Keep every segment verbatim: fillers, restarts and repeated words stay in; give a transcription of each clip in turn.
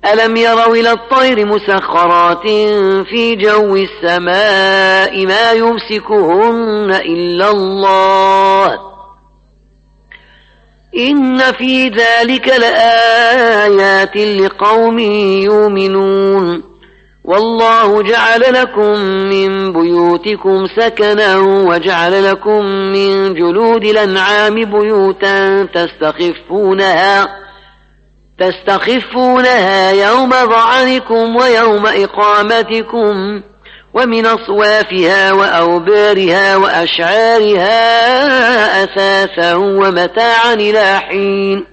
ألم يروا إلى الطير مسخرات في جو السماء ما يمسكهن إلا الله إن في ذلك لآيات لقوم يؤمنون والله جعل لكم من بيوتكم سكنا وجعل لكم من جلود الأنعام بيوتا تستخفونها تستخفونها يوم ظعنكم ويوم إقامتكم ومن أصوافها وأوبارها وأشعارها أثاثا ومتاعا إلى حين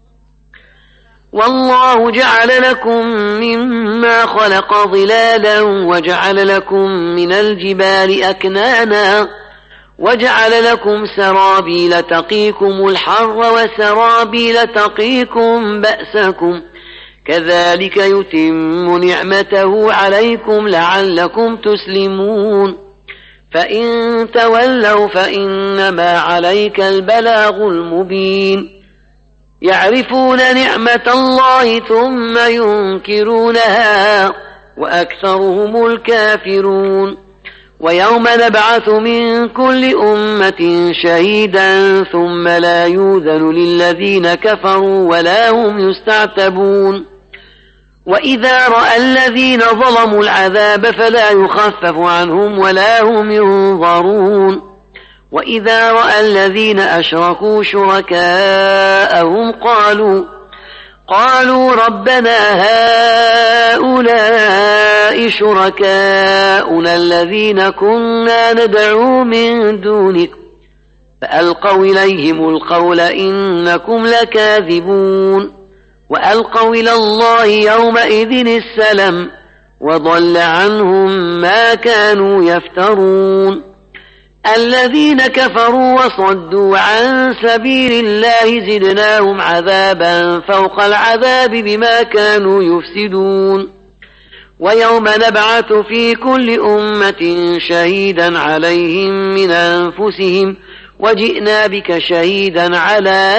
والله جعل لكم مما خلق ظلالا وجعل لكم من الجبال أكنانا وجعل لكم سرابيل تقيكم الحر وسرابيل تقيكم بأسكم كذلك يتم نعمته عليكم لعلكم تسلمون فإن تولوا فإنما عليك البلاغ المبين يعرفون نعمة الله ثم ينكرونها وأكثرهم الكافرون ويوم نبعث من كل أمة شهيدا ثم لا يؤذن للذين كفروا ولا هم يستعتبون وإذا رأى الذين ظلموا العذاب فلا يخفف عنهم ولا هم ينظرون وإذا رأى الذين أشركوا شركاءهم قالوا قالوا ربنا هؤلاء شركاؤنا الذين كنا ندعو من دونك فألقوا إليهم القول إنكم لكاذبون وألقوا إلى الله يومئذ السلم وضل عنهم ما كانوا يفترون الذين كفروا وصدوا عن سبيل الله زدناهم عذابا فوق العذاب بما كانوا يفسدون ويوم نبعث في كل أمة شهيدا عليهم من أنفسهم وجئنا بك شهيدا على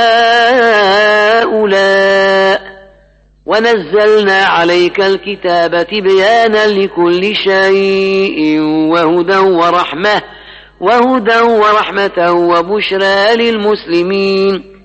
هؤلاء ونزلنا عليك الكتاب تبيانا لكل شيء وهدى ورحمة وهدى ورحمة وبشرى للمسلمين